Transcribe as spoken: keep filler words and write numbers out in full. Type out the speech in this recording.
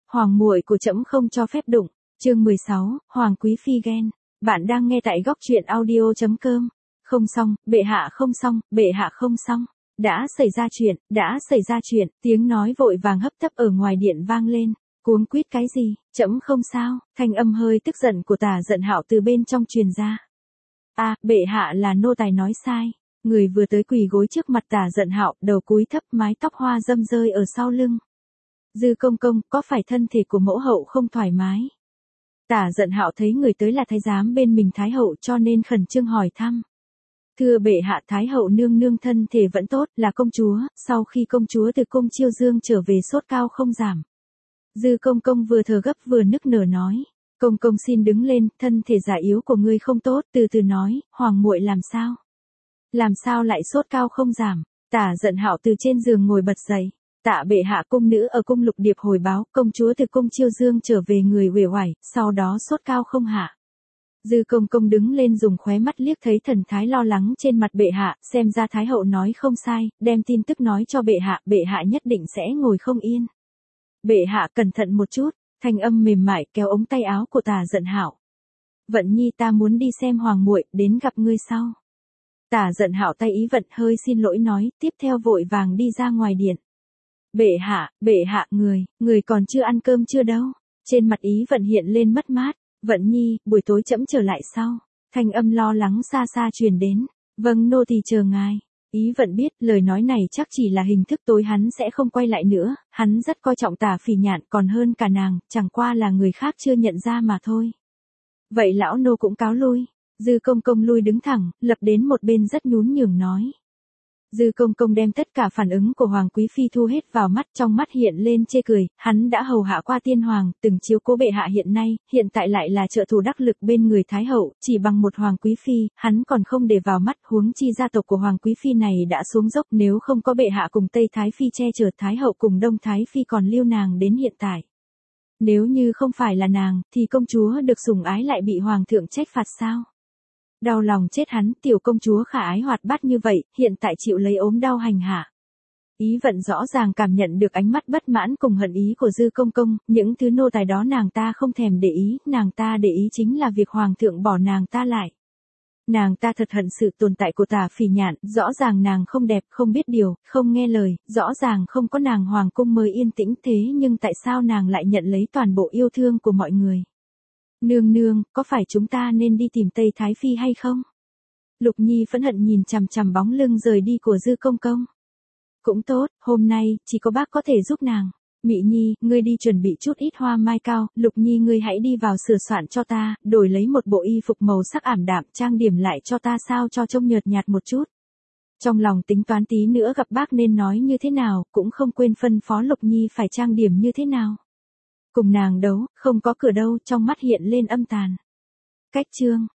Hoàng muội của trẫm không cho phép đụng. Chương mười sáu, Hoàng quý phi ghen. Bạn đang nghe tại góc truyện audio chấm com. Không xong, bệ hạ không xong, bệ hạ không xong. Đã xảy ra chuyện, đã xảy ra chuyện, tiếng nói vội vàng hấp tấp ở ngoài điện vang lên. Cuống quýt cái gì, trẫm không sao, thanh âm hơi tức giận của Tả Giận Hạo từ bên trong truyền ra. A, à, bệ hạ là nô tài nói sai. Người vừa tới quỳ gối trước mặt Tả Giận Hạo, đầu cúi thấp, mái tóc hoa râm rơi ở sau lưng. Dư công công, có phải thân thể của mẫu hậu không thoải mái? Tả Giận Hạo thấy người tới là thái giám bên mình thái hậu cho nên khẩn trương hỏi thăm. Thưa bệ hạ, thái hậu nương nương thân thể vẫn tốt, là công chúa, sau khi công chúa từ cung Chiêu Dương trở về sốt cao không giảm. Dư công công vừa thở gấp vừa nức nở nói. Công công xin đứng lên, thân thể già yếu của ngươi không tốt, từ từ nói, hoàng muội làm sao? Làm sao lại sốt cao không giảm? Tả Giận Hạo từ trên giường ngồi bật dậy. Tạ bệ hạ, cung nữ ở cung Lục Điệp hồi báo, công chúa từ cung Chiêu Dương trở về người uể oải, sau đó sốt cao không hạ. Dư công công đứng lên dùng khóe mắt liếc thấy thần thái lo lắng trên mặt bệ hạ, xem ra thái hậu nói không sai, đem tin tức nói cho bệ hạ, bệ hạ nhất định sẽ ngồi không yên. Bệ hạ cẩn thận một chút, thanh âm mềm mại kéo ống tay áo của Tả Giận Hạo. Vận nhi, ta muốn đi xem hoàng muội, đến gặp ngươi sau. Tả Giận Hạo tay ý vận hơi xin lỗi nói, tiếp theo vội vàng đi ra ngoài điện. Bệ hạ, bệ hạ, người, người còn chưa ăn cơm chưa đâu. Trên mặt ý vận hiện lên mất mát. Vận nhi, buổi tối trẫm trở lại sau. Thanh âm lo lắng xa xa truyền đến. Vâng, nô tỳ chờ ngài. Ý vận biết lời nói này chắc chỉ là hình thức, tối hắn sẽ không quay lại nữa. Hắn rất coi trọng Tả Phỉ Nhạn còn hơn cả nàng, chẳng qua là người khác chưa nhận ra mà thôi. Vậy lão nô cũng cáo lui. Dư công công lui đứng thẳng, lập đến một bên rất nhún nhường nói. Dư công công đem tất cả phản ứng của Hoàng quý phi thu hết vào mắt, trong mắt hiện lên chê cười, hắn đã hầu hạ qua tiên hoàng, từng chiếu cố bệ hạ hiện nay, hiện tại lại là trợ thủ đắc lực bên người thái hậu, chỉ bằng một Hoàng quý phi, hắn còn không để vào mắt, huống chi gia tộc của Hoàng quý phi này đã xuống dốc, nếu không có bệ hạ cùng Tây thái phi che chở, thái hậu cùng Đông thái phi còn lưu nàng đến hiện tại. Nếu như không phải là nàng, thì công chúa được sủng ái lại bị hoàng thượng trách phạt sao? Đau lòng chết hắn, tiểu công chúa khả ái hoạt bát như vậy, hiện tại chịu lấy ốm đau hành hạ. Ý vận rõ ràng cảm nhận được ánh mắt bất mãn cùng hận ý của Dư công công, những thứ nô tài đó nàng ta không thèm để ý, nàng ta để ý chính là việc hoàng thượng bỏ nàng ta lại. Nàng ta thật hận sự tồn tại của Tả Phỉ Nhạn, rõ ràng nàng không đẹp, không biết điều, không nghe lời, rõ ràng không có nàng hoàng cung mới yên tĩnh thế nhưng tại sao nàng lại nhận lấy toàn bộ yêu thương của mọi người? Nương nương, có phải chúng ta nên đi tìm Tây Thái Phi hay không? Lục Nhi phẫn hận nhìn chằm chằm bóng lưng rời đi của Dư công công. Cũng tốt, hôm nay, chỉ có bác có thể giúp nàng. Mị Nhi, ngươi đi chuẩn bị chút ít hoa mai cao, Lục Nhi ngươi hãy đi vào sửa soạn cho ta, đổi lấy một bộ y phục màu sắc ảm đạm, trang điểm lại cho ta sao cho trông nhợt nhạt một chút. Trong lòng tính toán tí nữa gặp bác nên nói như thế nào, cũng không quên phân phó Lục Nhi phải trang điểm như thế nào. Cùng nàng đấu, không có cửa đâu, trong mắt hiện lên âm tàn. Cách chương.